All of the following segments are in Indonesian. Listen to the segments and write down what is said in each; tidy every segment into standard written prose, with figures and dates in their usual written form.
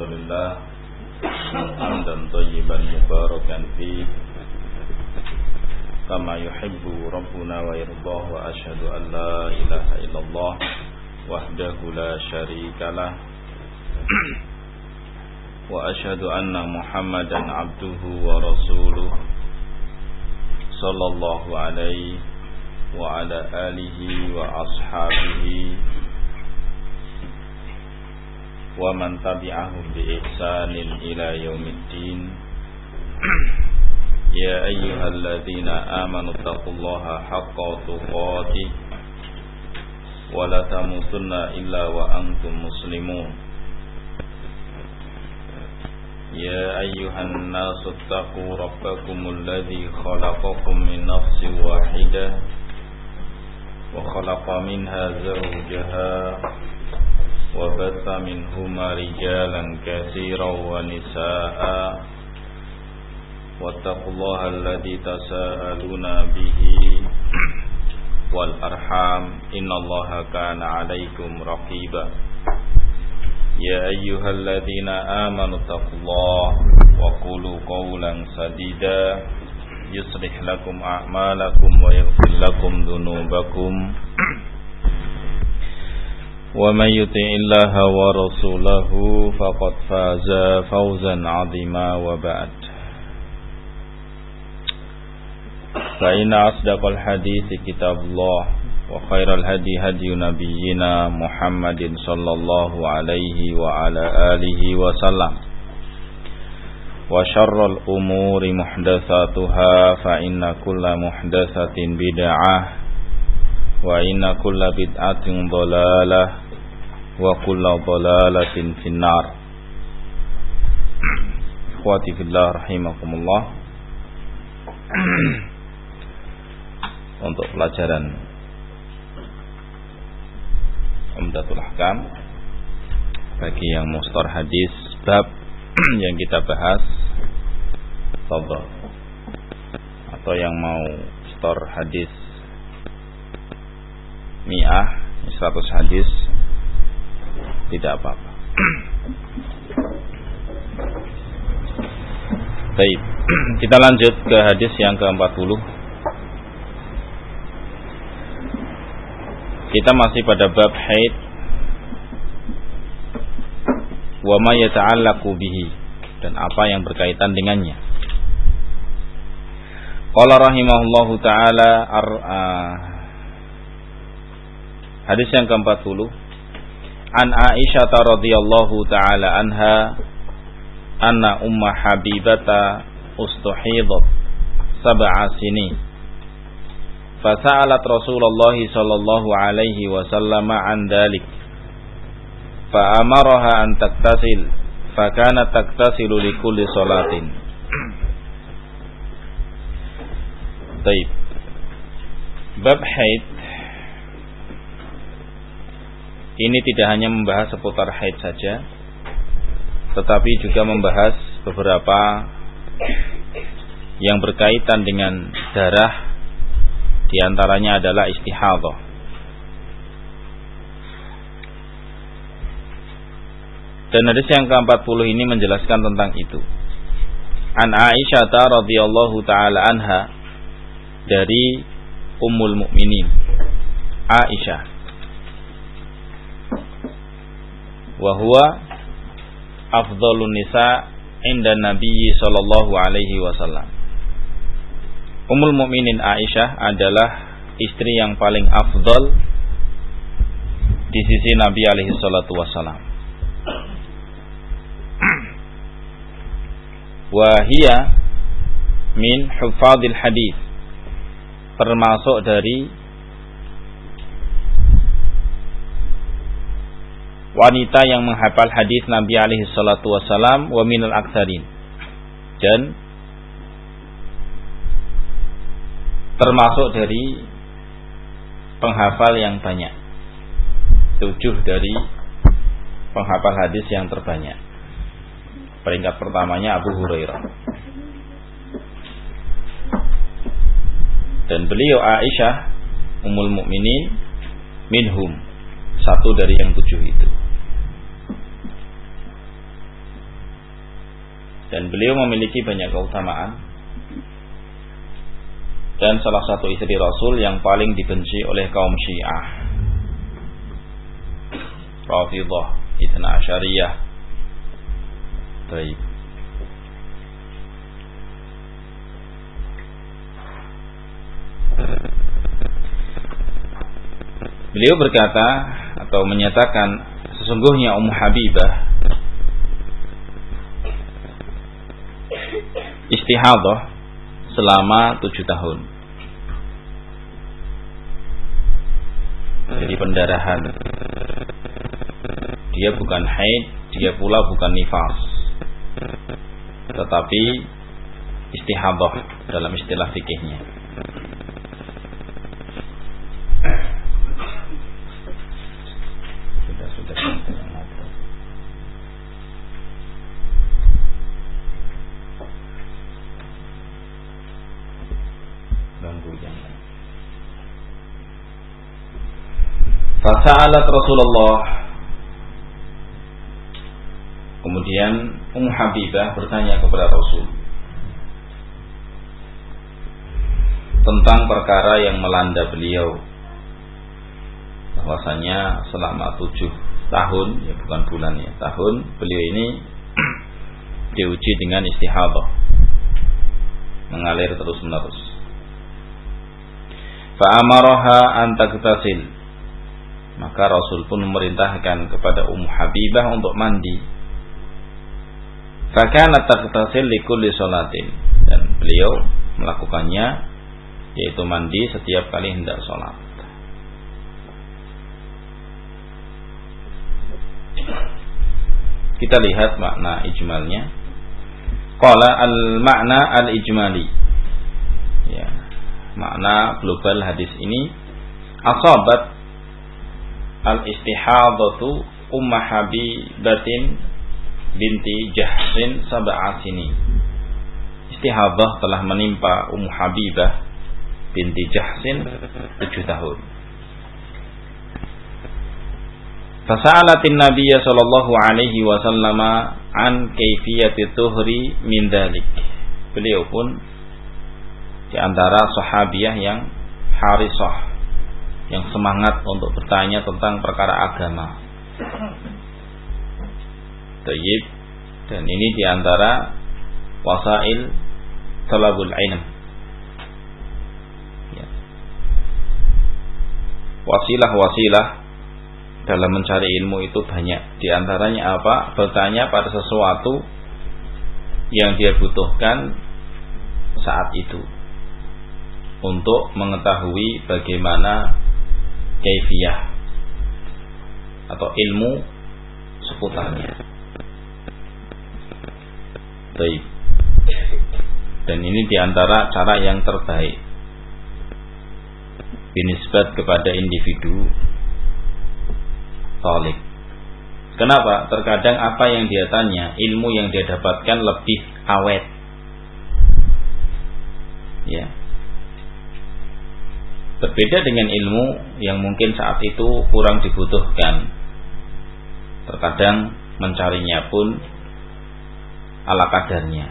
Alhamdulillah hamdan thayyiban mubarakan fi kama yuhibbu rabbuna wa yardah, wa asyhadu an la ilaha illallah wahdahu la syarikalah wa asyhadu anna Muhammadan abduhu wa rasuluh sallallahu alaihi wa ala alihi wa ashabihi wa man tabi'ahum bi ihsanin ila yaumiddin. Ya ayyuhalladzina amanu taqullaha haqqa tuqatih wa la tamutunna illa wa antum muslimun. Ya ayyuhan nasu taqu rabbakumul ladzi khalaqakum min nafsin wahidah wa khalaqa minha zawjaha wa batha minhuma rijalan katsiran wa nisaa wattaqullaha alladzi tasaaluna bihi wal arham innallaha kana 'alaikum raqiba. Ya ayyuhalladzina amanu taqullaha wa qulu qawlan sadida yuslih lakum a'malakum wa yaghfir lakum dhunubakum wa may yuti'illaha wa rasulahu faqad faza fawzan 'azima. Wa ba'd, fa inna asdaqal hadithi kitabullah wa khairal hadi hadi nabiyyina Muhammadin sallallahu alaihi wa ala alihi wa sallam, wa syarrul umuri muhdatsatuha fa inna kulla muhdatsatin bid'ah wa inna kulla bid'atin dhalalah wa kulla dhalalatin finnar. Ikhwati fillah rahimakumullah. Untuk pelajaran Umdatul Ahkam bagi yang mustar hadis bab yang kita bahas tafadhol, atau yang mau mustar hadis mi'ah 100 hadis tidak apa-apa. Baik, kita lanjut ke hadis yang ke-40. Kita masih pada bab haid wa ma yata'allaqu bihi, dan apa yang berkaitan dengannya. Qala rahimahullahu taala, hadis yang ke-40, an Aisyah radhiyallahu taala anha anna umma Habibata ustuhidat 7 sinin fasa'alat Rasulullah sallallahu alaihi wasallam an dhalik fa amaraha an taktasil fa kanat taktasilu li kulli salatin. Baik, bab haid ini tidak hanya membahas seputar haid saja, tetapi juga membahas beberapa yang berkaitan dengan darah. Di antaranya adalah istihadhah. Dan hadis yang ke-40 ini menjelaskan tentang itu. An Aisyah radhiyallahu taala anha, dari Ummul Mukminin Aisyah, wa huwa afdhalun nisa inda Nabi sallallahu alaihi wasallam. Ummul Mukminin Aisyah adalah istri yang paling afdal di sisi Nabi alaihi salatu wasallam. Wa hiya min hufadhil hadis, termasuk dari wanita yang menghafal hadis Nabi alaihi salatu wasallam, wa minal aktsarin, dan termasuk dari penghafal yang banyak, 7 dari penghafal hadis yang terbanyak. Peringkat pertamanya Abu Hurairah, dan beliau Aisyah Ummul Mukminin minhum, satu dari yang 7 itu. dan beliau memiliki banyak keutamaan. Dan salah satu istri Rasul yang paling dibenci oleh kaum Syiah, Rafidhah, Itsna Asyariyah. Baik. Beliau berkata atau menyatakan, sesungguhnya Ummu Habibah istihadah selama 7 tahun. Jadi pendarahan. Dia bukan haid, dia pula bukan nifas, tetapi istihadah dalam istilah fikihnya. Sudah ganggu jangan. Fasa'alat Rasulullah. Kemudian Ummu Habibah bertanya kepada Rasul tentang perkara yang melanda beliau, bahwasanya selama 7 tahun, ya bukan bulan ya, tahun, beliau ini diuji dengan istihadah, mengalir terus menerus. Fa'amaraha an taghtasil, maka Rasul pun memerintahkan kepada Ummu Habibah untuk mandi. Fakanat taghtasil likulli sholatin, dan beliau melakukannya, yaitu mandi setiap kali hendak sholat. Kita lihat makna ijmalnya. Qala al-makna al-ijmali, ya, makna global hadis ini, asabat al-istihadatu Ummu Habibatin binti Jahsin sab'a sini. Istihadah telah menimpa Ummu Habibah binti Jahsin 7 tahun. Fasa'alatin Nabiyya sallallahu alaihi wasallam an kaifiyati tuhri min dzalik. Beliau pun di antara sahabiyah yang harisah, yang semangat untuk bertanya tentang perkara agama. Tayyib, dan ini di antara wasail talabul ilm. Ya. Wasilah-wasilah dalam mencari ilmu itu banyak. Di antaranya apa? Bertanya pada sesuatu yang dia butuhkan saat itu, untuk mengetahui bagaimana kaifiyah atau ilmu seputarnya. Baik. Dan ini diantara cara yang terbaik binisbat kepada individu talib. Kenapa? Terkadang apa yang dia tanya, ilmu yang dia dapatkan lebih awet, ya, berbeda dengan ilmu yang mungkin saat itu kurang dibutuhkan. Terkadang mencarinya pun ala kadarnya,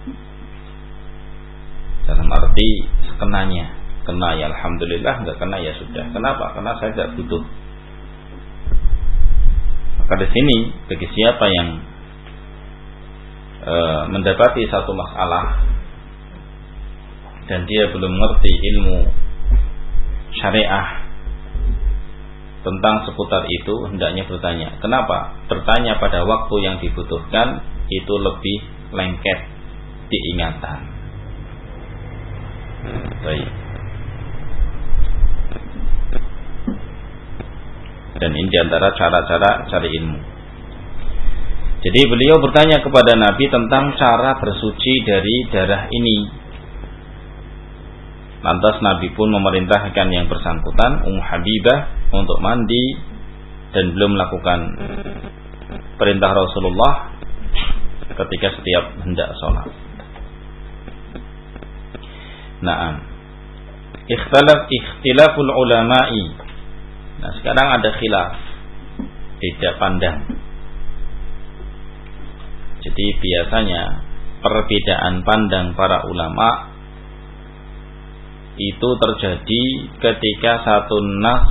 dalam arti sekenanya. Kena ya alhamdulillah, enggak kena ya sudah. Kenapa? Karena saya tidak butuh. Maka di sini bagi siapa yang mendapati satu masalah dan dia belum mengerti ilmu syariah tentang seputar itu, hendaknya bertanya. Kenapa? Bertanya pada waktu yang dibutuhkan itu lebih lengket diingatan. Baik. Dan ini diantara cara-cara cari ilmu. Jadi beliau bertanya kepada Nabi tentang cara bersuci dari darah ini. Lantas Nabi pun memerintahkan yang bersangkutan, Ummu Habibah, untuk mandi, dan belum melakukan perintah Rasulullah ketika setiap hendak sholat. Naam. Ikhtilaful ulama'i. Nah, sekarang ada khilaf, beda pandang. Jadi biasanya perbedaan pandang para ulama itu terjadi ketika satu nas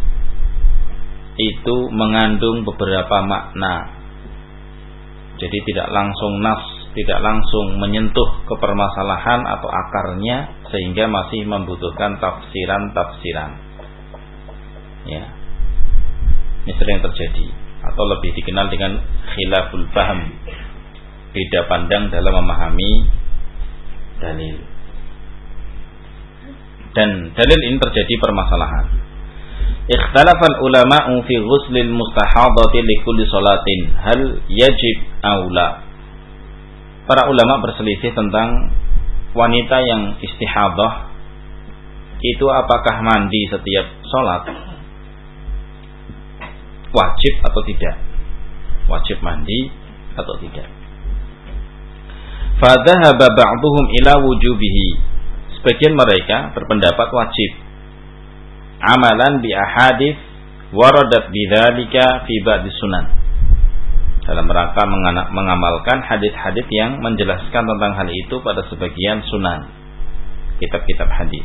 itu mengandung beberapa makna. Jadi tidak langsung nas, tidak langsung menyentuh ke permasalahan atau akarnya, sehingga masih membutuhkan tafsiran-tafsiran. Ya. Ini sering terjadi, atau lebih dikenal dengan khilaful faham, beda pandang dalam memahami dalil. Dan dalil ini terjadi permasalahan. Ikhtalafal ulama'u fi ghuslil mustahadati li kulli salatin hal yajib aula. Para ulama berselisih tentang wanita yang istihadah itu apakah mandi setiap salat, wajib atau tidak, wajib mandi atau tidak. Fa dhahaba ba'dhum ila wujubihi. Sebagian mereka berpendapat wajib, amalan bi ahadits waradat bidzalika fi ba'd sunan, dalam rangka mengamalkan hadis-hadis yang menjelaskan tentang hal itu pada sebagian sunan, kitab-kitab hadis.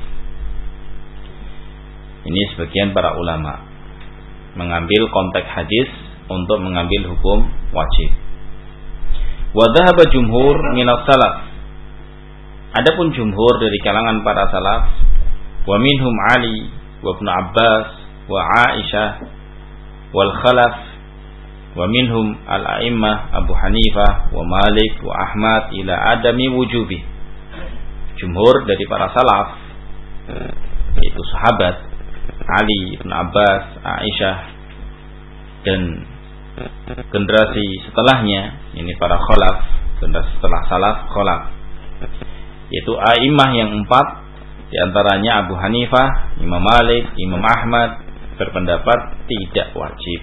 Ini sebagian para ulama mengambil konteks hadis untuk mengambil hukum wajib. Wa dhahaba jumhur minas salaf. Adapun jumhur dari kalangan para salaf, wa minhum Ali wa Ibnu Abbas wa Aisyah wal Khalaf wa minhum al-a'immah Abu Hanifah wa Malik wa Ahmad ila adami wujubi. Jumhur dari para salaf, yaitu sahabat Ali, Ibnu Abbas, Aisyah, dan generasi setelahnya, ini para khalaf, generasi setelah salaf khalaf, yaitu a'immah yang 4, diantaranya Abu Hanifah, Imam Malik, Imam Ahmad, berpendapat tidak wajib.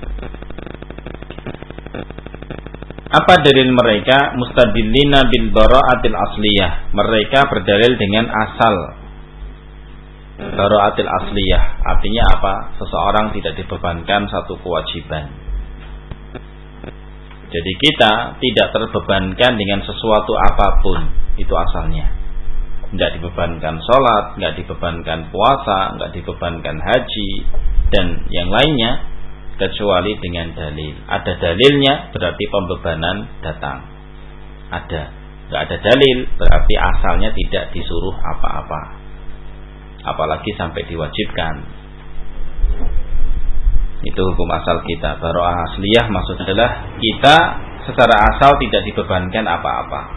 Apa dalil mereka? Mustadillina bil bara'atil asliyah. Mereka berdalil dengan asal bara'atil asliyah. Artinya apa? Seseorang tidak dibebankan satu kewajiban. Jadi kita tidak terbebankan dengan sesuatu apapun. Itu asalnya. Tidak dibebankan sholat, tidak dibebankan puasa, tidak dibebankan haji, dan yang lainnya, kecuali dengan dalil. Ada dalilnya berarti pembebanan datang. Ada. Tidak ada dalil berarti asalnya tidak disuruh apa-apa, apalagi sampai diwajibkan. Itu hukum asal kita. Bara'ah asliyah maksud adalah kita secara asal tidak dibebankan apa-apa.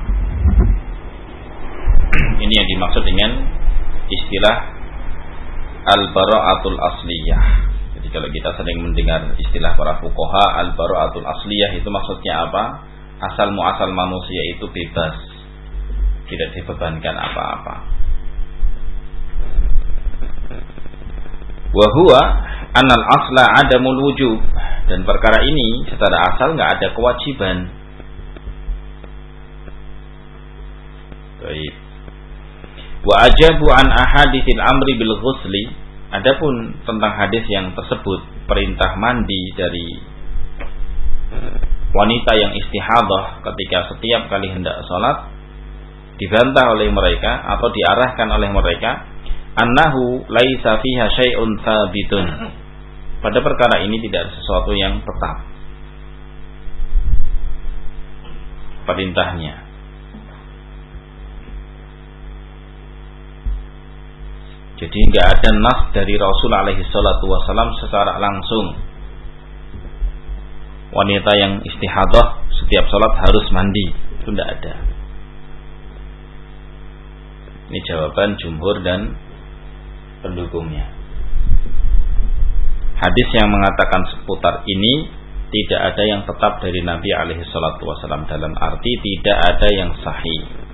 Ini yang dimaksud dengan istilah al-bara'atul asliyah. Jadi kalau kita sering mendengar istilah para fuqaha al-bara'atul asliyah, itu maksudnya apa? Asal muasal manusia itu bebas, tidak dibebankan apa-apa. Wa huwa anal asla adamul wujub, dan perkara ini secara asal enggak ada kewajiban. Baik. Wa ajabu an ahaditsil amri bil ghusli. Adapun tentang hadis yang tersebut, perintah mandi dari wanita yang istihadah ketika setiap kali hendak salat, dibantah oleh mereka atau diarahkan oleh mereka, annahu laisa fiha syai'un tsabitun. Pada perkara ini tidak ada sesuatu yang tetap perintahnya. Jadi enggak ada nas dari Rasul alaihi salatu wasallam secara langsung wanita yang istihadah setiap salat harus mandi, itu enggak ada. Ini jawaban jumhur dan pendukungnya. Hadis yang mengatakan seputar ini tidak ada yang tetap dari Nabi alaihi salatu wasallam, dalam arti tidak ada yang sahih.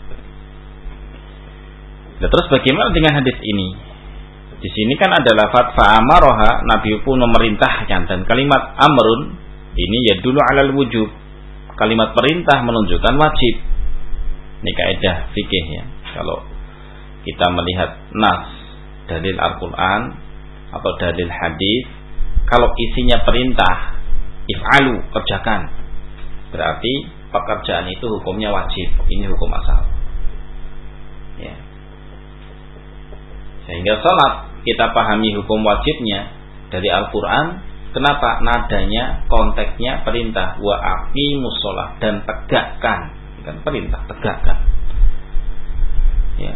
Nah, terus bagaimana dengan hadis ini? Di sini kan ada lafaz fa'amaroha, Nabi pun memerintahkan, dan kalimat amrun ini ya dulu alal wujub. Kalimat perintah menunjukkan wajib. Ini kaidah fikih ya. Kalau kita melihat nas, dalil Al-Quran atau dalil hadis, kalau isinya perintah, if'alu, kerjakan, berarti pekerjaan itu hukumnya wajib, ini hukum asal. Ya. Sehingga salat kita pahami hukum wajibnya dari Al-Qur'an. Kenapa? Nadanya, konteksnya perintah, wa aqimus shalah, dan tegakkan. Kan perintah, tegakkan. Ya.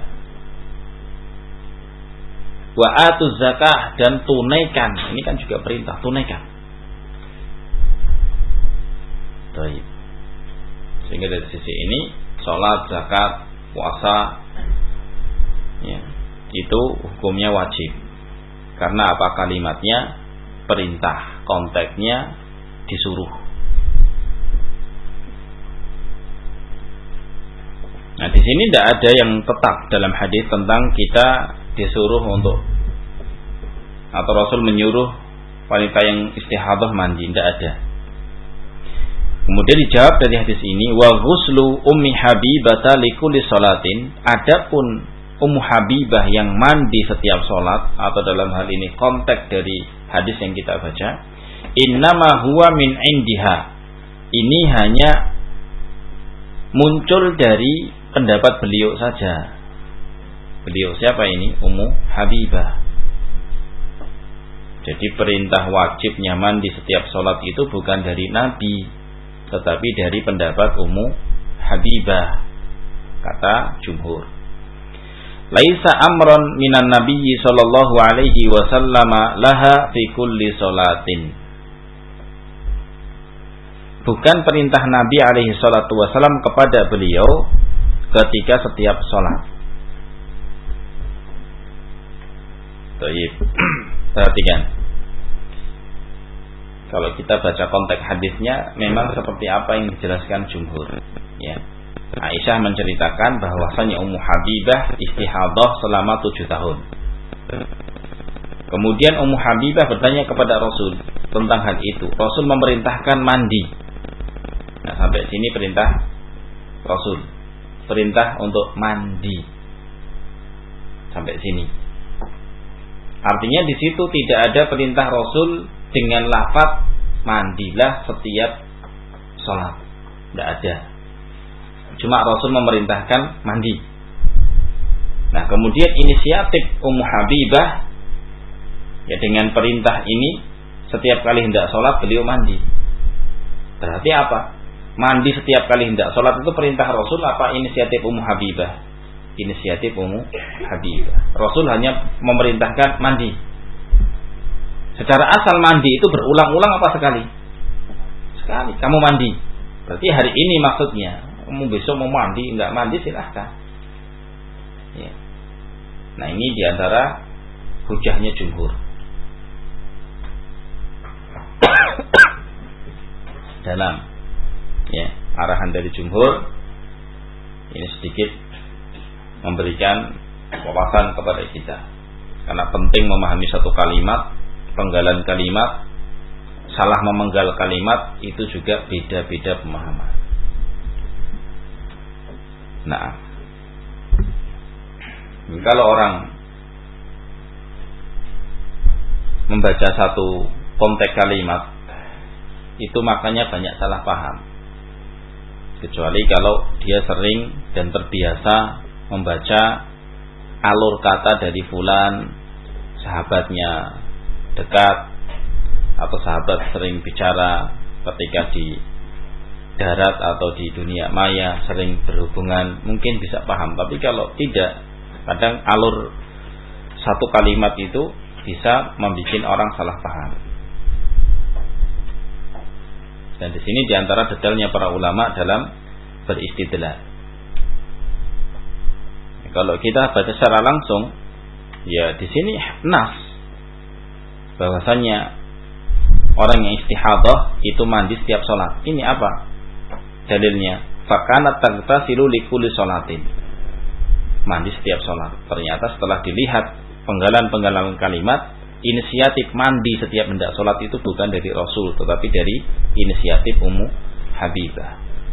Wa atuz zakah, dan tunaikan. Ini kan juga perintah, tunaikan. Baik. Sehingga dari sisi ini salat, zakat, puasa, ya, itu hukumnya wajib. Karena apa? Kalimatnya perintah, konteksnya disuruh. Nah, di sini tidak ada yang tetap dalam hadis tentang kita disuruh untuk, atau Rasul menyuruh wanita yang istihadah mandi, tidak ada. Kemudian dijawab dari hadis ini, wa ghuslu ummi Habibah likulli salatin. Adapun Ummu Habibah yang mandi setiap sholat, atau dalam hal ini konteks dari hadis yang kita baca, innama huwa min indiha. Ini hanya muncul dari pendapat beliau saja. Beliau siapa ini? Ummu Habibah. Jadi perintah wajibnya mandi setiap sholat itu bukan dari Nabi, tetapi dari pendapat Ummu Habibah, kata jumhur. Laisa amron minan nabiyyi sallallahu alaihi wasallam laha fi kulli salatin. Bukan perintah Nabi alaihi salatu wasallam kepada beliau ketika setiap salat. Baik. Perhatikan. Kalau kita baca konteks hadisnya memang seperti apa yang dijelaskan jumhur, ya. Aisyah menceritakan bahwasanya Ummu Habibah istihadah selama 7 tahun. Kemudian Ummu Habibah bertanya kepada Rasul tentang hal itu. Rasul memerintahkan mandi. Nah, sampai sini perintah Rasul. Perintah untuk mandi. Sampai sini. Artinya di situ tidak ada perintah Rasul dengan lafaz mandilah setiap sholat. Tidak ada. Cuma Rasul memerintahkan mandi. Nah, kemudian inisiatif Ummu Habibah, ya, dengan perintah ini setiap kali hendak sholat beliau mandi. Berarti apa? Mandi setiap kali hendak sholat itu perintah Rasul apa inisiatif Ummu Habibah? Inisiatif Ummu Habibah. Rasul hanya memerintahkan mandi. Secara asal mandi itu berulang-ulang apa sekali? Sekali. Kamu mandi. Berarti hari ini maksudnya. Kamu besok mau mandi, enggak mandi silahkan. Ya. Nah, ini diantara hujahnya jumhur. Dalam, ya, arahan dari jumhur ini sedikit memberikan wawasan kepada kita. Karena penting memahami satu kalimat, penggalan kalimat, salah memenggal kalimat itu juga beda-beda pemahaman. Nah, kalau orang membaca satu konteks kalimat itu makanya banyak salah paham. Kecuali kalau dia sering dan terbiasa membaca alur kata dari fulan, sahabatnya dekat, atau sahabat sering bicara ketika di darat atau di dunia maya, sering berhubungan, mungkin bisa paham. Tapi kalau tidak, kadang alur satu kalimat itu bisa membuat orang salah paham. Dan di sini diantara detailnya para ulama dalam beristidlal. Kalau kita baca secara langsung, ya di sini nas bahwasanya orang yang istihadah itu mandi setiap sholat. Ini apa dalilnya? Fakanat taghtasilu likulli sholatin. Mandi setiap sholat. Ternyata setelah dilihat penggalan-penggalan kalimat, inisiatif mandi setiap hendak sholat itu bukan dari Rasul, tetapi dari inisiatif Ummu Habibah.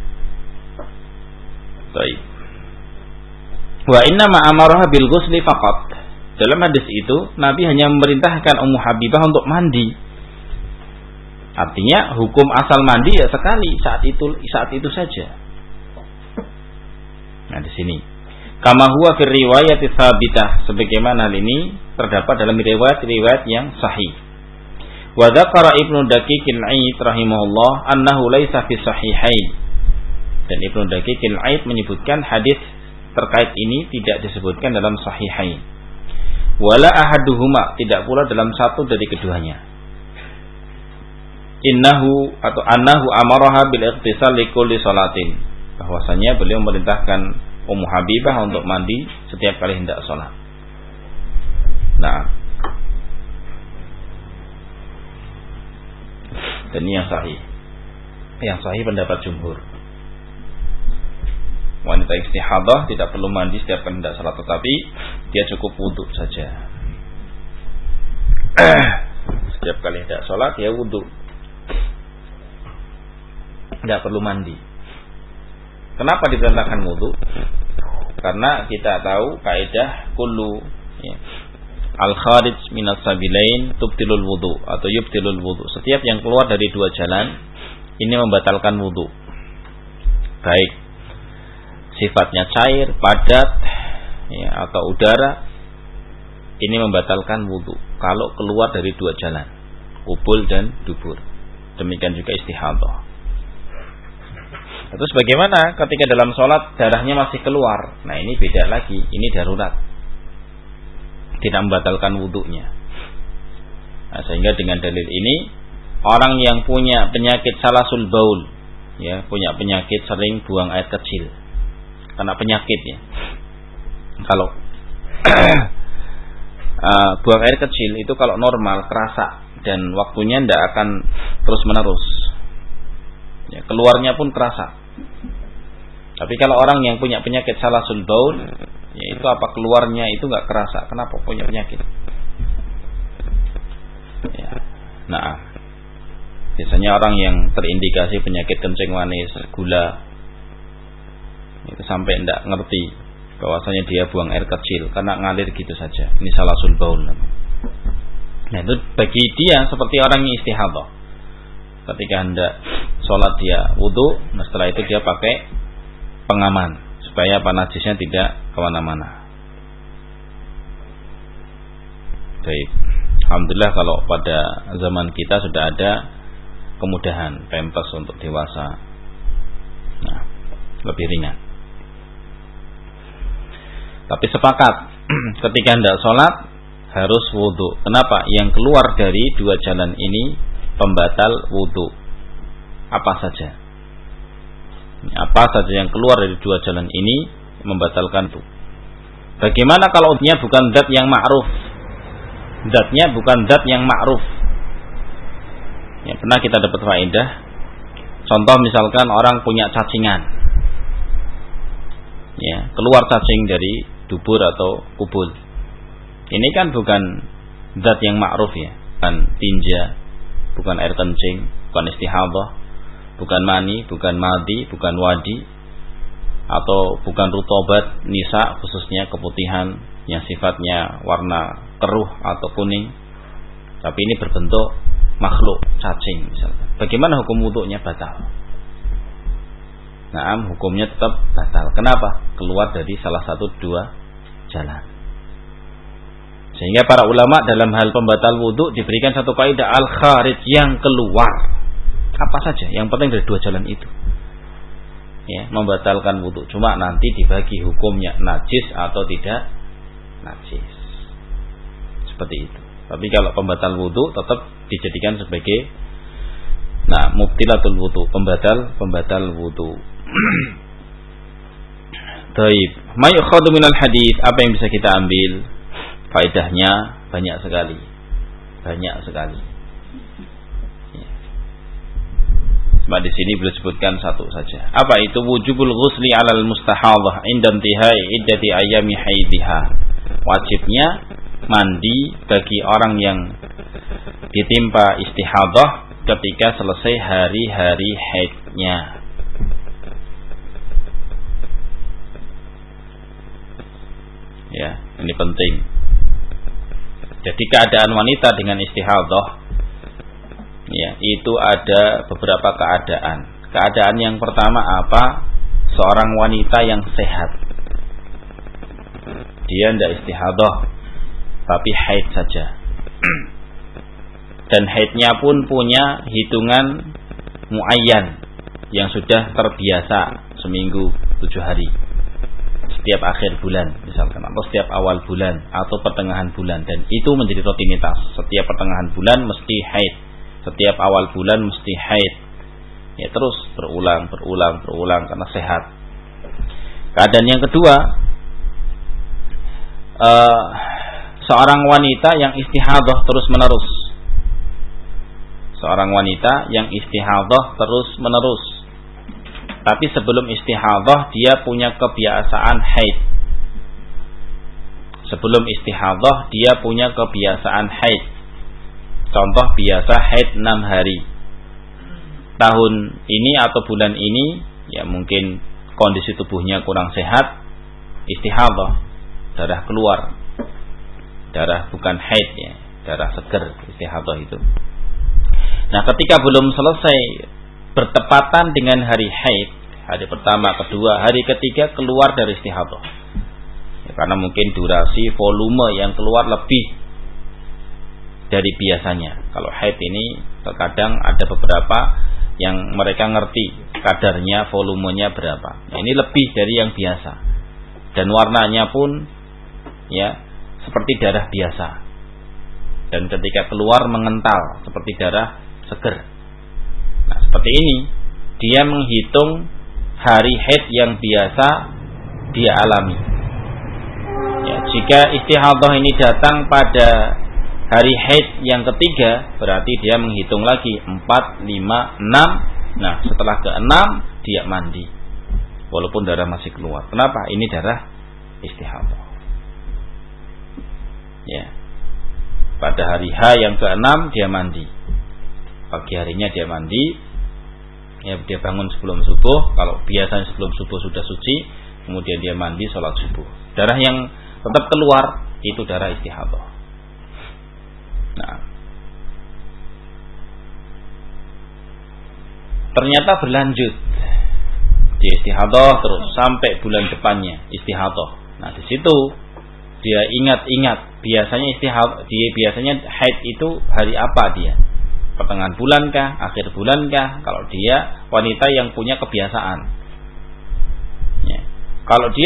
Baik. Wa inna ma amaraha bil ghusli faqat. Dalam hadis itu Nabi hanya memerintahkan Ummu Habibah untuk mandi. Artinya hukum asal mandi ya sekali saat itu saja. Nah di sini, kama huwa fi riwayat tsabitah, sebagaimana hal ini terdapat dalam riwayat yang sahih. Wa dzakara Ibnu Daqiq al-Aid rahimahullah annahu laisa fi sahihain. Dan Ibnu Daqiq al-Aid menyebutkan hadis terkait ini tidak disebutkan dalam sahihain. Wala ahaduhuma, tidak pula dalam satu dari keduanya. Annahu amaraha bil ightisal li kulli salatin, bahwasanya beliau memerintahkan Ummu Habibah untuk mandi setiap kali hendak salat. Nah, dan ini yang sahih. Yang sahih pendapat jumhur. Wanita istihadah tidak perlu mandi setiap kali hendak salat, tetapi dia cukup wudu saja. Setiap kali hendak salat dia wudu, tidak perlu mandi. Kenapa diperintahkan wudu? Karena kita tahu kaidah kullu al-kharij minas sabilain tubtilul wudu atau yubtilul wudu. Setiap yang keluar dari dua jalan ini membatalkan wudu. Baik sifatnya cair, padat atau udara, ini membatalkan wudu kalau keluar dari dua jalan, kubul dan dubur. Demikian juga istihadah. Terus bagaimana ketika dalam sholat darahnya masih keluar? Nah ini beda lagi, ini darurat, tidak membatalkan wudunya. Nah, sehingga dengan dalil ini orang yang punya penyakit salasul baul, punya penyakit sering buang air kecil, karena penyakitnya. Kalau buang air kecil itu kalau normal kerasa dan waktunya tidak akan terus menerus, keluarnya pun kerasa. Tapi kalau orang yang punya penyakit salasul baul, itu apa keluarnya itu nggak kerasa. Kenapa? Punya penyakit. Nah, biasanya orang yang terindikasi penyakit kencing manis, gula, itu sampai tidak ngerti bahwasanya dia buang air kecil karena ngalir gitu saja. Ini salasul baul. Nah itu bagi dia seperti orang yang istihadah. Ketika hendak sholat dia wudu, nah setelah itu dia pakai pengaman supaya najisnya tidak kemana-mana. Baik, alhamdulillah kalau pada zaman kita sudah ada kemudahan pampers untuk dewasa. Nah, lebih ringan. Tapi sepakat ketika hendak sholat harus wudu. Kenapa? Yang keluar dari dua jalan ini pembatal wudu. Apa saja? Apa saja yang keluar dari dua jalan ini membatalkan wudu. Bagaimana kalau zatnya bukan zat yang ma'ruf? Zatnya bukan zat yang ma'ruf. Pernah kita dapat faedah. Contoh misalkan orang punya cacingan. Keluar cacing dari dubur atau kubul. Ini kan bukan zat yang ma'ruf bukan tinja, bukan air kencing, bukan istihadah, bukan mani, bukan madi, bukan wadi, atau bukan rutobat nisa, khususnya keputihan yang sifatnya warna keruh atau kuning, tapi ini berbentuk makhluk cacing misalnya. Bagaimana hukum wudunya? Batal. Nah, hukumnya tetap batal. Kenapa? Keluar dari salah satu dua jalan. Sehingga para ulama dalam hal pembatal wudu diberikan satu kaidah al-kharij, yang keluar. Apa saja, yang penting dari dua jalan itu. Membatalkan wudu. Cuma nanti dibagi hukumnya najis atau tidak najis. Seperti itu. Tapi kalau pembatal wudu tetap dijadikan sebagai mubtilatul wudu, pembatal wudu. Taib. Ma yukhadu minal hadis, apa yang bisa kita ambil? Faedahnya banyak sekali. Cuma di sini beliau sebutkan satu saja. Apa itu? Wujubul ghusli 'alal mustahadhah 'inda intihai iddati ayami haidiha. Wajibnya mandi bagi orang yang ditimpa istihadah ketika selesai hari-hari haidnya. Ini penting. Jadi keadaan wanita dengan istihadah itu ada beberapa keadaan. Keadaan yang pertama apa? Seorang wanita yang sehat. Dia tidak istihadah, tapi haid saja. Dan haidnya pun punya hitungan muayyan yang sudah terbiasa, seminggu 7 hari. Setiap akhir bulan misalkan, atau setiap awal bulan, atau pertengahan bulan. Dan itu menjadi rutinitas. Setiap pertengahan bulan mesti haid, setiap awal bulan mesti haid. Ya, terus berulang karena sehat. Keadaan yang kedua, seorang wanita yang istihadah terus menerus. Seorang wanita yang istihadah terus menerus. Tapi sebelum istihadah dia punya kebiasaan haid. Sebelum istihadah dia punya kebiasaan haid. Contoh biasa haid 6 hari. Tahun ini atau bulan ini ya mungkin kondisi tubuhnya kurang sehat, istihadah, darah keluar. Darah bukan haid ya, darah seger istihadah itu. Nah, ketika belum selesai bertepatan dengan hari haid, hari pertama, kedua, hari ketiga keluar dari istihadah. Ya, karena mungkin durasi, volume yang keluar lebih dari biasanya. Kalau haid ini terkadang ada beberapa yang mereka ngerti kadarnya, volumenya berapa. Nah, ini lebih dari yang biasa. Dan warnanya pun ya seperti darah biasa. Dan ketika keluar mengental seperti darah seger. Nah, seperti ini dia menghitung hari haid yang biasa dia alami. Ya, jika istihadah ini datang pada hari haid yang ketiga, berarti dia menghitung lagi 4, 5, 6. Nah, setelah ke-6 dia mandi. Walaupun darah masih keluar. Kenapa? Ini darah istihadah. Ya. Pada hari H yang ke-6 dia mandi. Pagi harinya dia mandi. Ya, dia bangun sebelum subuh. Kalau biasanya sebelum subuh sudah suci, kemudian dia mandi sholat subuh. Darah yang tetap keluar itu darah istihadah. Nah, ternyata berlanjut di istihadah terus sampai bulan depannya istihadah. Nah, di situ dia ingat-ingat biasanya haid itu hari apa dia? Pertengahan bulan kah? Akhir bulan kah? Kalau dia wanita yang punya kebiasaan. Ya. Kalau dia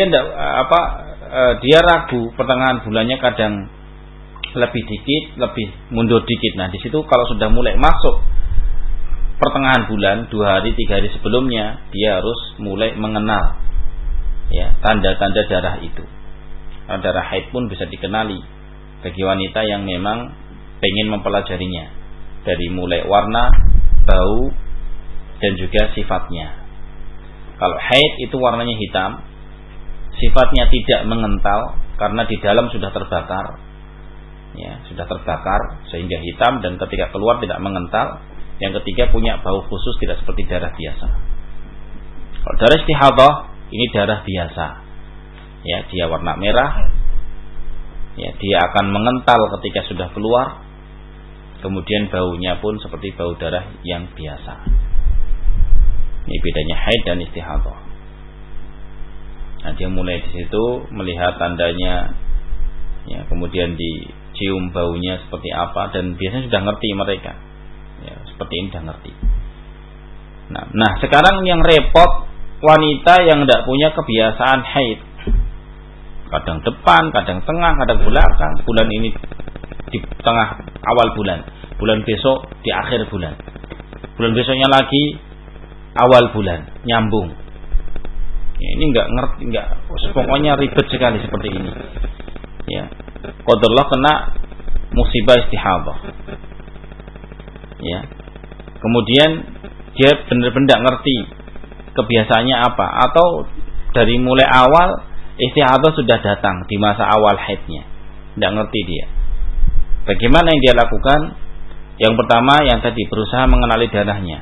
dia ragu pertengahan bulannya kadang lebih dikit, lebih mundur dikit. Nah, di situ kalau sudah mulai masuk pertengahan bulan, 2 hari, 3 hari sebelumnya, dia harus mulai mengenal ya tanda-tanda darah itu. Nah, darah haid pun bisa dikenali bagi wanita yang memang pengen mempelajarinya, dari mulai warna, bau, dan juga sifatnya. Kalau haid itu warnanya hitam, sifatnya tidak mengental karena di dalam sudah terbakar. Ya, sudah terbakar sehingga hitam, dan ketika keluar tidak mengental. Yang ketiga punya bau khusus, tidak seperti darah biasa. Kalau darah istihadah ini darah biasa. Ya, dia warna merah. Ya, dia akan mengental ketika sudah keluar. Kemudian baunya pun seperti bau darah yang biasa. Ini bedanya haid dan istihadah. Nah, dia mulai di situ melihat tandanya. Ya, kemudian dicium baunya seperti apa, dan biasanya sudah ngerti mereka. Ya, seperti ini sudah ngerti. Nah, sekarang yang repot wanita yang tidak punya kebiasaan haid. Kadang depan, kadang tengah, kadang belakang. Bulan ini di tengah awal bulan, bulan besok di akhir bulan, bulan besoknya lagi awal bulan, nyambung. Ya, ini nggak ngerti, pokoknya ribet sekali seperti ini. Ya, qadarullah kena musibah istihadah. Ya, kemudian dia benar-benar ngerti kebiasaannya apa, atau dari mulai awal istihadah sudah datang di masa awal haidnya, tidak ngerti dia. Bagaimana yang dia lakukan? Yang pertama yang tadi, berusaha mengenali darahnya.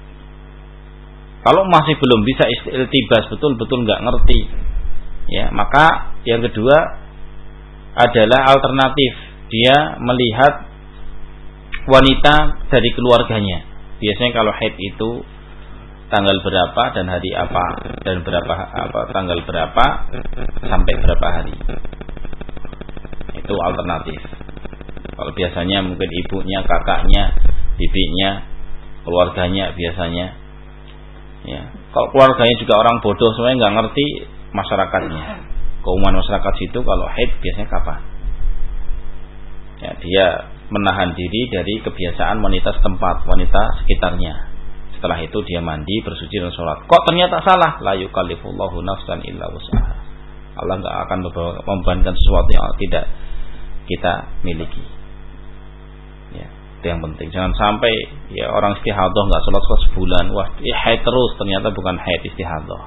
Kalau masih belum bisa iltibas, betul-betul nggak ngerti, ya, maka yang kedua adalah alternatif, dia melihat wanita dari keluarganya. Biasanya kalau haid itu tanggal berapa dan hari apa dan tanggal berapa sampai berapa hari. Itu alternatif. Kalau biasanya mungkin ibunya, kakaknya, bibinya, keluarganya biasanya. Ya. Kalau keluarganya juga orang bodoh semuanya nggak ngerti masyarakatnya. Keumuman masyarakat situ kalau haid biasanya kapan? Ya, dia menahan diri dari kebiasaan wanita setempat, wanita sekitarnya. Setelah itu dia mandi, bersuci dan sholat. Kok ternyata salah? La yukallifullahu nafsan illa wus'aha. Allah nggak akan membebankan sesuatu yang tidak kita miliki. Ya, itu yang penting. Jangan sampai ya orang istihadah nggak sholat sebulan, wah haid terus, ternyata bukan haid, istihadah.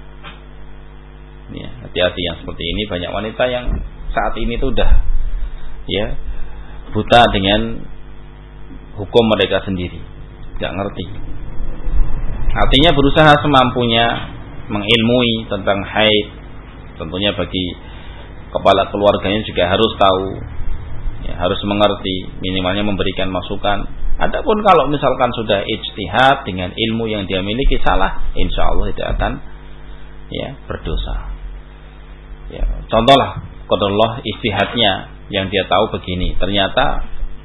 Ya, hati-hati yang seperti ini. Banyak wanita yang saat ini tuh udah ya buta dengan hukum mereka sendiri, nggak ngerti. Artinya berusaha semampunya mengilmui tentang haid. Tentunya bagi kepala keluarganya juga harus tahu, ya, harus mengerti, minimalnya memberikan masukan. Adapun kalau misalkan sudah ijtihad dengan ilmu yang dia miliki salah, insya Allah tidak akan ya berdosa. Ya, contohlah qadarullah ijtihadnya yang dia tahu begini, ternyata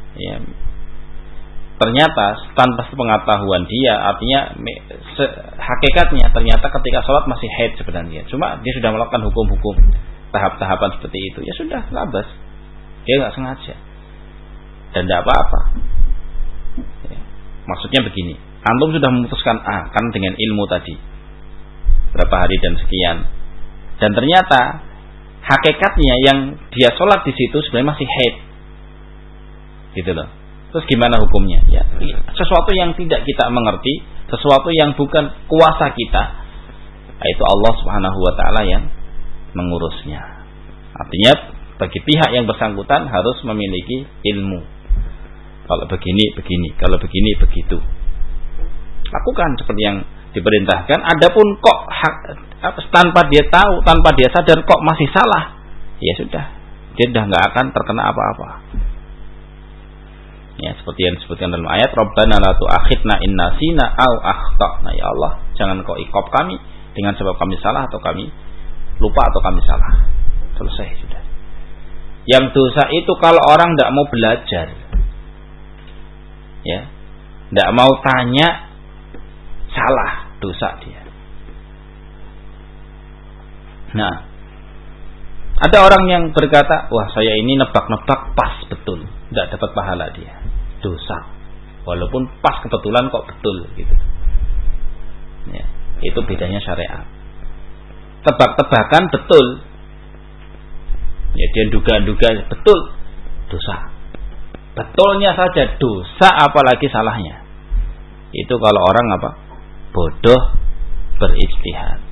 tanpa pengetahuan dia, artinya hakikatnya ternyata ketika sholat masih haid sebenarnya, cuma dia sudah melakukan hukum-hukum tahap-tahapan seperti itu, ya sudah labas, dia nggak sengaja dan tidak apa-apa. Ya, maksudnya begini, antum sudah memutuskan kan dengan ilmu tadi berapa hari dan sekian, dan ternyata hakikatnya yang dia sholat di situ sebenarnya masih haid, gitu loh. Terus gimana hukumnya? Ya, sesuatu yang tidak kita mengerti, sesuatu yang bukan kuasa kita, itu Allah Subhanahu wa taala yang mengurusnya. Artinya bagi pihak yang bersangkutan harus memiliki ilmu. Kalau begini begini, kalau begini begitu. Lakukan seperti yang diperintahkan. Adapun kok tanpa dia tahu, tanpa dia sadar kok masih salah, ya sudah, dia sudah nggak akan terkena apa-apa. Ya, seperti yang disebutkan dalam ayat, Rabbana la tu'akhidna in nasina aw akhtana. Ya Allah, jangan kau iqab kami dengan sebab kami salah atau kami lupa atau kami salah. Selesai sudah. Yang dosa itu kalau orang tidak mau belajar, ya, tidak mau tanya, salah, dosa dia. Nah, ada orang yang berkata, wah saya ini nebak-nebak pas betul, tidak dapat pahala dia, dosa. Walaupun pas kebetulan kok betul gitu. Ya, itu bedanya syariat. Tebak-tebakan betul, ya dia duga-duga betul, dosa. Betulnya saja dosa, apalagi salahnya. Itu kalau orang apa? Bodoh berijtihad.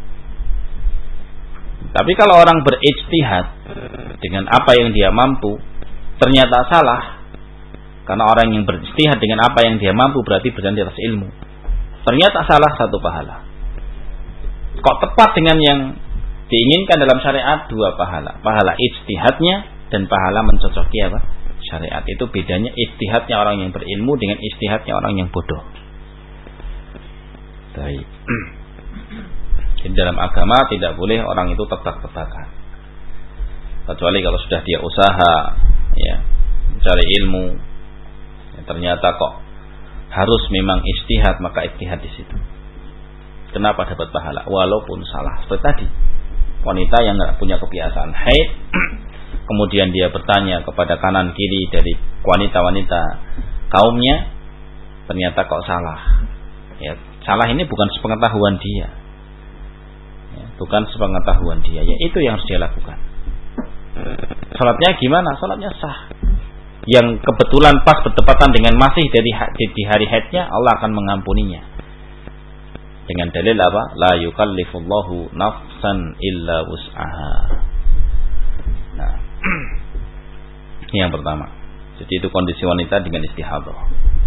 Tapi kalau orang berijtihad dengan apa yang dia mampu, ternyata salah, karena orang yang berijtihad dengan apa yang dia mampu berarti berjalan di atas ilmu, ternyata salah, satu pahala. Kok tepat dengan yang diinginkan dalam syariat, 2 pahala. Pahala ijtihadnya dan pahala mencocoki apa? Syariat. Itu bedanya ijtihadnya orang yang berilmu dengan ijtihadnya orang yang bodoh. Baik. Di dalam agama tidak boleh orang itu tebak-tebakan, kecuali kalau sudah dia usaha, ya, mencari ilmu, ya, ternyata kok harus memang ijtihad, maka ijtihad di situ. Kenapa dapat pahala? Walaupun salah. Seperti tadi, wanita yang nggak punya kebiasaan haid, kemudian dia bertanya kepada kanan kiri dari wanita-wanita kaumnya, ternyata kok salah. Ya, salah ini bukan sepengetahuan dia. Bukan sepengetahuan dia, ya itu yang harus dia lakukan. Salatnya gimana? Salatnya sah. Yang kebetulan pas bertepatan dengan masih di hari haidnya, Allah akan mengampuninya. Dengan dalil apa? La yukallifullahu nafsan illa wus'aha. Nah, yang pertama. Jadi itu kondisi wanita dengan istihadah.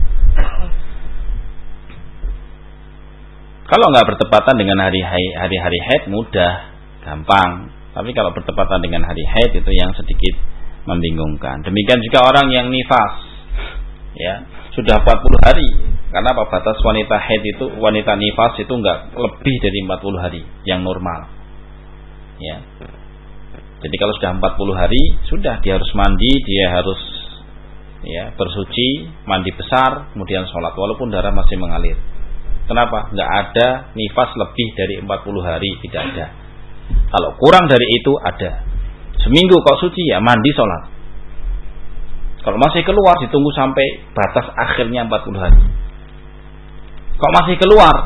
Kalau nggak bertepatan dengan hari-hari haid mudah, gampang. Tapi kalau bertepatan dengan hari haid itu yang sedikit membingungkan. Demikian juga orang yang nifas, ya sudah 40 hari Karena apa? Batas wanita haid itu, wanita nifas itu enggak lebih dari 40 hari yang normal. Ya. Jadi kalau sudah 40 hari, sudah dia harus mandi, dia harus ya bersuci, mandi besar, kemudian sholat walaupun darah masih mengalir. Kenapa? Enggak ada nifas lebih dari 40 hari, tidak ada. Kalau kurang dari itu ada. Seminggu kok suci ya mandi sholat. Kalau masih keluar ditunggu sampai batas akhirnya 40 hari. Kok masih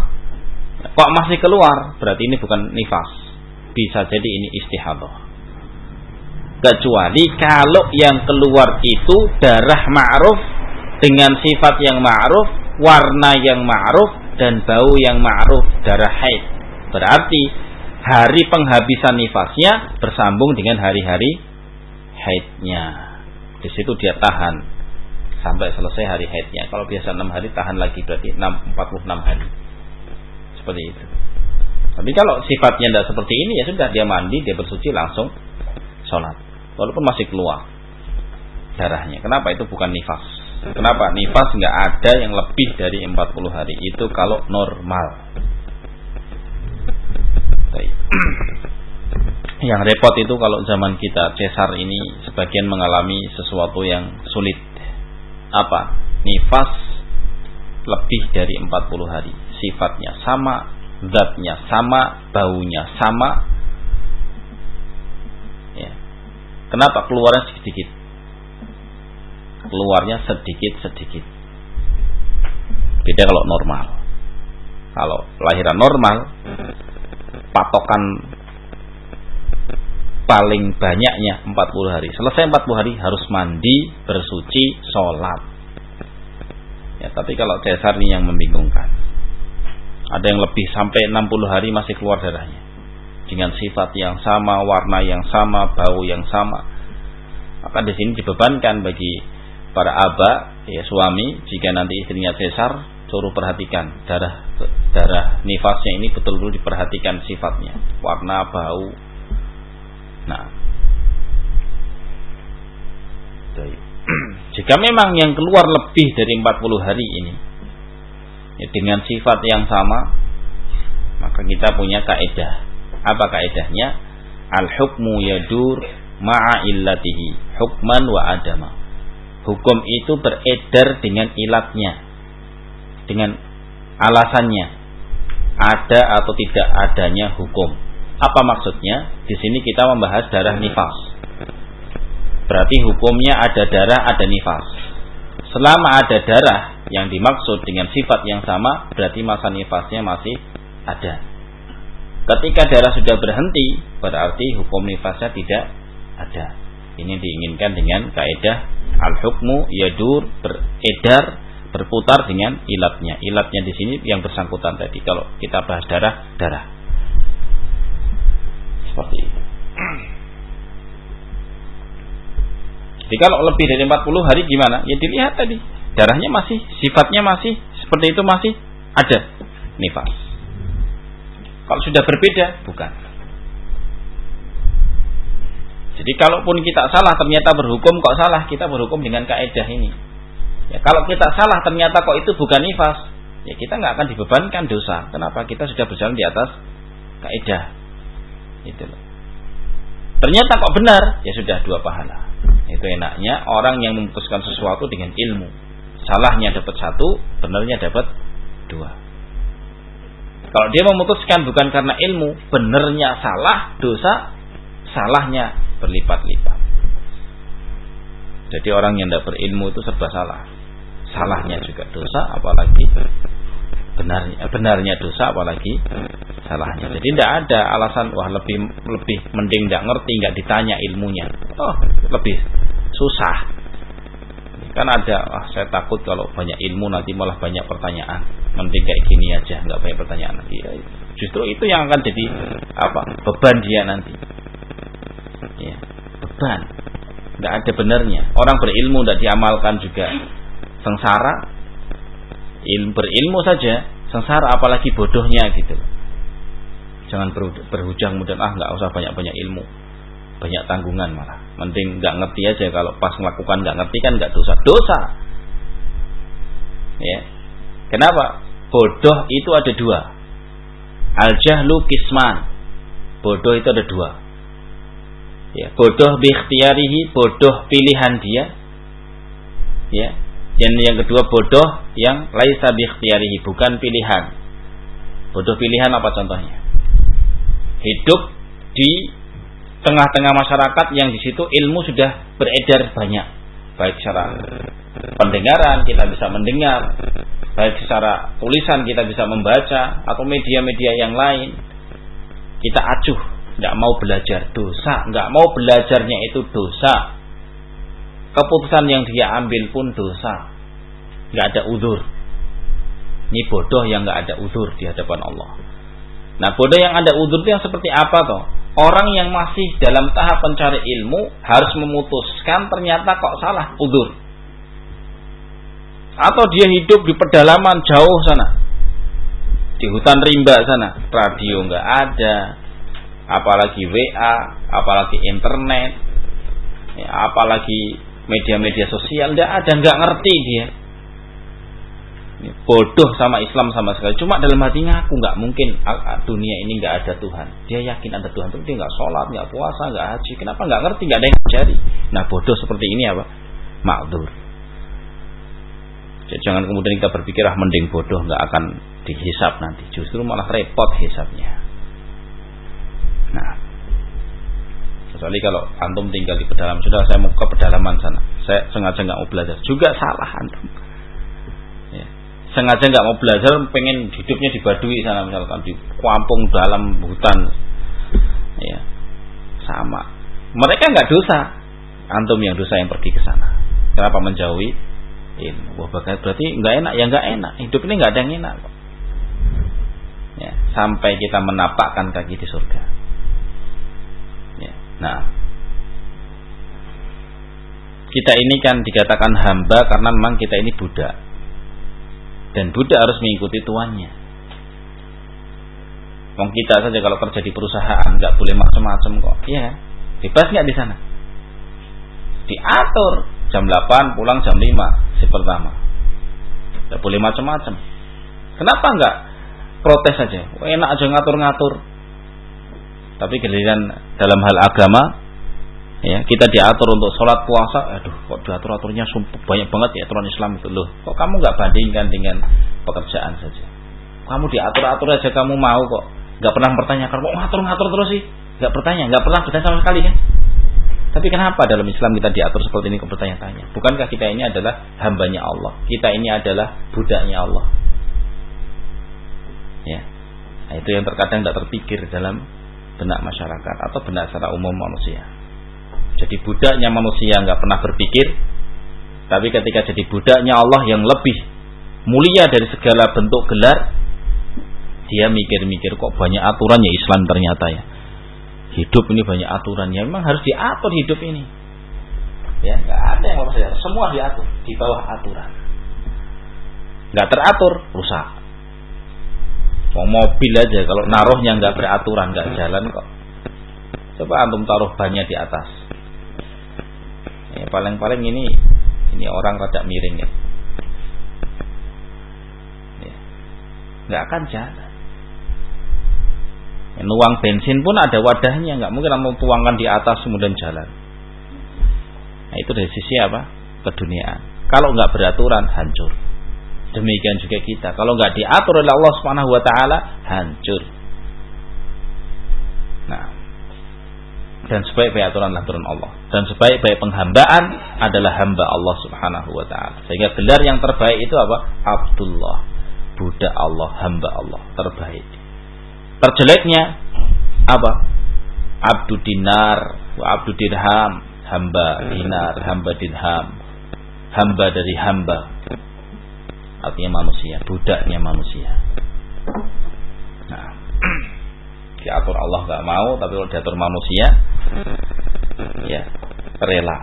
keluar, berarti ini bukan nifas. Bisa jadi ini istihadah. Kecuali kalau yang keluar itu darah ma'ruf dengan sifat yang ma'ruf, warna yang ma'ruf dan bau yang ma'ruf, darah haid. Berarti hari penghabisan nifasnya bersambung dengan hari-hari haidnya. Di situ dia tahan sampai selesai hari haidnya. Kalau biasa 6 hari tahan lagi berarti 46 hari. Seperti itu. Tapi kalau sifatnya tidak seperti ini ya sudah, dia mandi, dia bersuci langsung sholat. Walaupun masih keluar darahnya. Kenapa itu bukan nifas? Kenapa? Nifas nggak ada yang lebih dari 40 hari. Itu kalau normal. Yang repot itu kalau zaman kita cesar ini sebagian mengalami sesuatu yang sulit. Apa? Nifas lebih dari 40 hari. Sifatnya sama, zatnya sama, baunya sama. Ya. Kenapa keluarnya sedikit? Keluarnya sedikit-sedikit. Beda kalau normal. Kalau lahiran normal, patokan paling banyaknya 40 hari. Selesai 40 hari harus mandi, bersuci, sholat. Ya, tapi kalau cesar ini yang membingungkan. Ada yang lebih sampai 60 hari masih keluar darahnya. Dengan sifat yang sama, warna yang sama, bau yang sama. Maka di sini dibebankan bagi para aba, ya suami, jika nanti istrinya cesar, suruh perhatikan darah nifasnya ini betul-betul diperhatikan sifatnya, warna, bau. Nah, jika memang yang keluar lebih dari 40 hari ini ya, dengan sifat yang sama, maka kita punya kaidah. Apa kaidahnya? Al-hukmu yadur ma'a illatihi hukman wa adama. Hukum itu beredar dengan ilatnya, dengan alasannya, ada atau tidak adanya hukum. Apa maksudnya? Di sini kita membahas darah nifas. Berarti hukumnya ada darah, ada nifas. Selama ada darah yang dimaksud dengan sifat yang sama, berarti masa nifasnya masih ada. Ketika darah sudah berhenti, berarti hukum nifasnya tidak ada. Ini diinginkan dengan kaidah al-hukmu yadur, beredar, berputar dengan ilatnya. Ilatnya di sini yang bersangkutan tadi. Kalau kita bahas darah. Seperti itu. Jadi kalau lebih dari 40 hari gimana? Ya dilihat tadi. Darahnya masih, sifatnya masih, seperti itu masih ada nifas. Kalau sudah berbeda, bukan. Jadi kalaupun kita salah ternyata berhukum kok salah, kita berhukum dengan kaidah ini. Ya, kalau kita salah ternyata kok itu bukan nifas, ya kita nggak akan dibebankan dosa. Kenapa? Kita sudah berjalan di atas kaidah. Itu loh. Ternyata kok benar, ya sudah 2 pahala. Itu enaknya orang yang memutuskan sesuatu dengan ilmu. Salahnya dapat 1, benarnya dapat 2. Kalau dia memutuskan bukan karena ilmu, benarnya salah, dosa, salahnya berlipat-lipat. Jadi orang yang tidak berilmu itu serba salah. Salahnya juga dosa, apalagi benarnya dosa, apalagi salahnya. Jadi tidak ada alasan wah lebih mending tidak ngerti, nggak ditanya ilmunya. Oh, lebih susah. Kan ada, saya takut kalau banyak ilmu nanti malah banyak pertanyaan. Mending kayak gini aja, nggak banyak pertanyaan lagi. Justru itu yang akan jadi beban dia nanti. Ya, beban. Nggak ada benarnya. Orang berilmu tidak diamalkan juga sengsara. Berilmu saja sengsara, apalagi bodohnya gitu. Jangan berhujah kemudian nggak usah banyak-banyak ilmu, banyak tanggungan malah. Mending nggak ngerti aja, kalau pas melakukan nggak ngerti kan nggak dosa. Ya, Kenapa? Bodoh itu ada dua. Al-jahlu kisman. Bodoh itu ada dua. Ya, bodoh bi ikhtiyarihi, bodoh pilihan dia. Ya. Dan yang kedua bodoh yang laisa bi ikhtiyarihi, bukan pilihan. Bodoh pilihan apa contohnya? Hidup di tengah-tengah masyarakat yang di situ ilmu sudah beredar banyak. Baik secara pendengaran kita bisa mendengar, baik secara tulisan kita bisa membaca, atau media-media yang lain. Kita acuh, nggak mau belajar, dosa. Nggak mau belajarnya itu dosa. Keputusan yang dia ambil pun dosa. Nggak ada uzur. Ini bodoh yang nggak ada uzur di hadapan Allah. Nah, bodoh yang ada uzur itu yang seperti apa toh? Orang yang masih dalam tahap pencari ilmu harus memutuskan ternyata kok salah, uzur. Atau dia hidup di pedalaman jauh sana, di hutan rimba sana, radio nggak ada, apalagi WA, apalagi internet, ya, apalagi media-media sosial, nggak ngerti dia. Bodoh sama Islam sama sekali. Cuma dalam hatinya aku nggak mungkin dunia ini nggak ada Tuhan. Dia yakin ada Tuhan, tapi dia nggak sholat, nggak puasa, nggak haji. Kenapa nggak ngerti? Nggak ada yang mencari. Nah, bodoh seperti ini apa? Ma'dzur. Jangan kemudian kita berpikir mending bodoh nggak akan dihisab nanti. Justru malah repot hisabnya. Nah, kecuali kalau antum tinggal di pedalaman, sudah saya mau ke pedalaman sana, saya sengaja nggak mau belajar, juga salah antum. Ya. Sengaja nggak mau belajar, pengen hidupnya di Baduy sana misalkan, di kampung dalam hutan, ya sama. Mereka nggak dosa, antum yang dosa yang pergi ke sana. Kenapa menjauhi ilmu? Wah, berarti nggak enak, ya nggak enak. Hidup ini nggak ada yang enak kok. Ya, sampai kita menapakkan kaki di surga. Ya, nah, kita ini kan dikatakan hamba karena memang kita ini budak. Dan budak harus mengikuti tuannya. Wong kita saja kalau kerja di perusahaan nggak boleh macam-macam kok. Iya, bebas nggak di sana? Diatur jam 8 pulang jam 5 si pertama. Nggak boleh macam-macam. Kenapa nggak protes saja? Enak aja ngatur-ngatur. Tapi giliran dalam hal agama, ya kita diatur untuk sholat puasa, aduh kok diatur-aturnya banyak banget ya aturan Islam itu loh. Kok kamu nggak bandingkan dengan pekerjaan saja? Kamu diatur-atur aja kamu mau kok, nggak pernah bertanya, kok ngatur-ngatur terus sih? Nggak pernah bertanya sama sekali kan? Tapi kenapa dalam Islam kita diatur seperti ini, kok bertanya-tanya? Bukankah kita ini adalah hambanya Allah? Kita ini adalah budaknya Allah. Ya, nah, itu yang terkadang tidak terpikir dalam benak masyarakat atau benak secara umum manusia. Jadi budaknya manusia nggak pernah berpikir, tapi ketika jadi budaknya Allah yang lebih mulia dari segala bentuk gelar, dia mikir-mikir kok banyak aturannya Islam ternyata ya. Hidup ini banyak aturannya, memang harus diatur hidup ini. Ya, nggak ada yang harus diatur, semua diatur di bawah aturan. Nggak teratur, rusak. Mau mobil aja kalau naruhnya nggak beraturan nggak jalan kok. Coba antum taruh bannya di atas. Ya, paling-paling ini orang rada miring ya. Nggak akan jalan. Ya, nuang bensin pun ada wadahnya, nggak mungkin mau tuangkan di atas kemudian jalan. Nah, itu dari sisi apa? Keduniaan. Kalau nggak beraturan hancur. Demikian juga kita. Kalau nggak diatur oleh Allah Subhanahu Wa Taala hancur. Nah, dan sebaik-baik aturan Allah, dan sebaik-baik penghambaan adalah hamba Allah Subhanahu Wa Taala. Sehingga gelar yang terbaik itu apa? Abdullah, budak Allah, hamba Allah terbaik. Terjeleknya apa? Abdu dinar, wa abdu dirham, hamba dinar, hamba dirham, hamba dari hamba. Artinya manusia, budaknya manusia. Nah, diatur Allah nggak mau, tapi kalau diatur manusia, ya rela.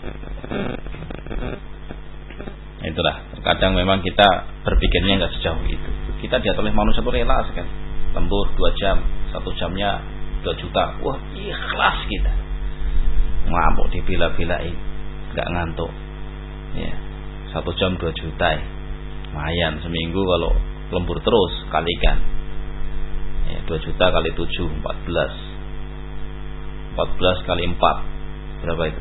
Itulah. Kadang memang kita berpikirnya nggak sejauh itu. Kita diatur oleh manusia itu rela sekali. Lembur 2 jam, 1 jamnya 2 juta. Wah, ikhlas kita. Ngambuk dibela-belain, nggak ngantuk. Ya, 1 jam 2 juta. lumayan seminggu kalau lembur terus kalikan. Ya, 2 juta kali 7 14 kali 4 berapa itu?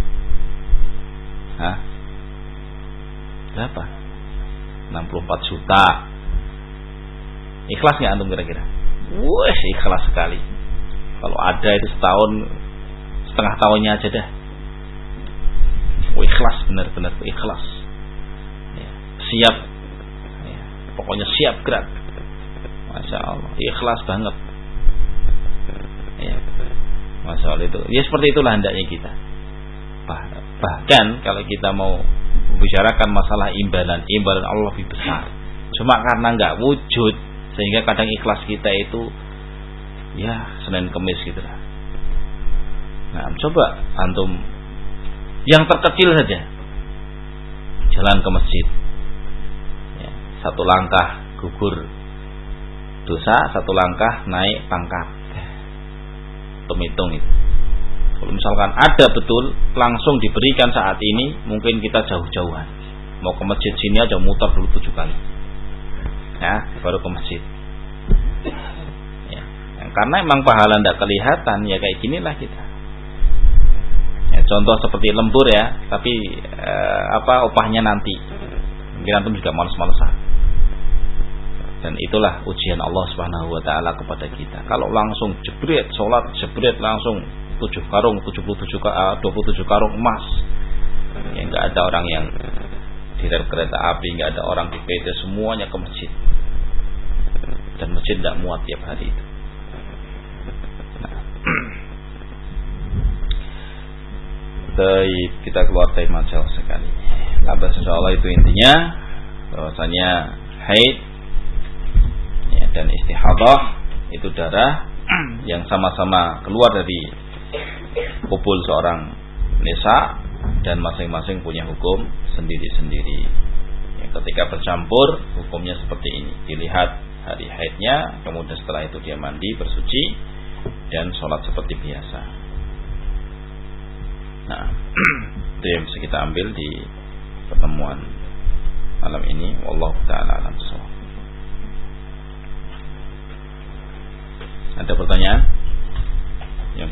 Hah? Berapa? 64 juta. Ikhlas nggak antum kira-kira? Wah, ikhlas sekali. Kalau ada itu setengah tahunnya aja dah. Ikhlas, benar-benar ikhlas. Ya, siap. Ya, pokoknya siap gerak. Masya Allah, ikhlas banget. Ya, Masya Allah itu. Ya seperti itulah hendaknya kita. Bahkan kalau kita mau membicarakan masalah imbalan Allah lebih besar. Cuma karena nggak wujud, sehingga kadang ikhlas kita itu ya Senin Kemis gitu lah. Nah, coba antum yang terkecil saja, jalan ke masjid, ya, 1 langkah gugur dosa, 1 langkah naik pangkat. Hitung itu. Kalau misalkan ada betul langsung diberikan saat ini, mungkin kita jauh-jauhan. Mau ke masjid sini aja muter dulu 7 kali. Ya, baru ke masjid. Ya, karena emang pahala tidak kelihatan, ya kayak ginilah kita. Ya, contoh seperti lembur ya, tapi upahnya nanti. Mungkin antum juga malas-malasan. Dan itulah ujian Allah Subhanahu wa taala kepada kita. Kalau langsung jebret salat, jebret langsung 27 karung emas. Ya enggak ada orang yang di rel kereta api, enggak ada orang di PT, semuanya ke masjid. Dan masjid tidak muat tiap hari itu. Nah. Baik, kita keluar tema jauh sekali. Nah, insyaallah itu intinya bahwasanya haid ya, dan istihadah itu darah yang sama-sama keluar dari kubul seorang nisa dan masing-masing punya hukum sendiri-sendiri. Ya, ketika bercampur hukumnya seperti ini. Dilihat hari haidnya, kemudian setelah itu dia mandi, bersuci dan sholat seperti biasa. Nah, itu yang bisa kita ambil di pertemuan malam ini. Wallahu ta'ala a'lam bishawab.